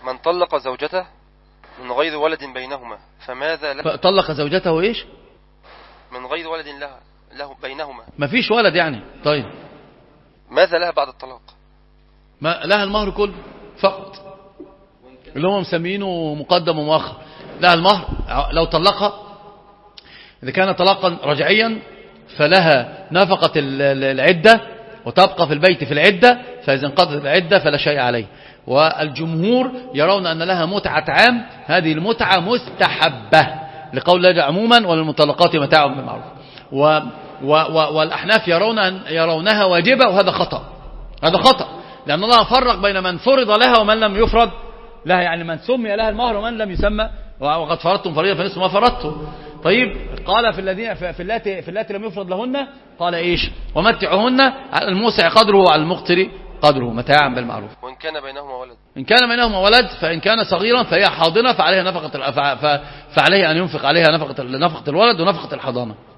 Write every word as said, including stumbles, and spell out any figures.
من طلق زوجته من غير ولد بينهما فماذا له؟ طلق زوجته ايش؟ من غير ولد لها له بينهما، ما فيش ولد يعني. طيب ماذا لها بعد الطلاق؟ ما لها المهر كله فقط، اللي هم مسمينه مقدم ومؤخر. لها المهر لو طلقها، إذا كان طلاقا رجعيا فلها نفقة العدة وتبقى في البيت في العدة، فإذا انقضت العدة فلا شيء عليه. والجمهور يرون أن لها متعة عام، هذه المتعة مستحبة لقول الله عموما وللمطلقات متاع بالمعروف. و و و والأحناف يرون أن يرونها واجبة، وهذا خطأ. هذا خطأ، لأن الله فرق بين من فرض لها ومن لم يفرض لها، يعني من سمي لها المهر ومن لم يسمى. وقد فرضتم فريضة فنصف ما فرضتم. طيب قال في الذين في اللاتي في اللاتي لم يفرض لهن قال ايش؟ ومتعهن على الموسع قدره وعلى المقتر قدره متاعا بالمعروف. وإن كان بينهما ولد، إن كان بينهما ولد فإن كان صغيرا فهي حاضنة، فعليها نفقة فعليه أن ينفق عليها نفقة نفقة الولد ونفقة الحضانة.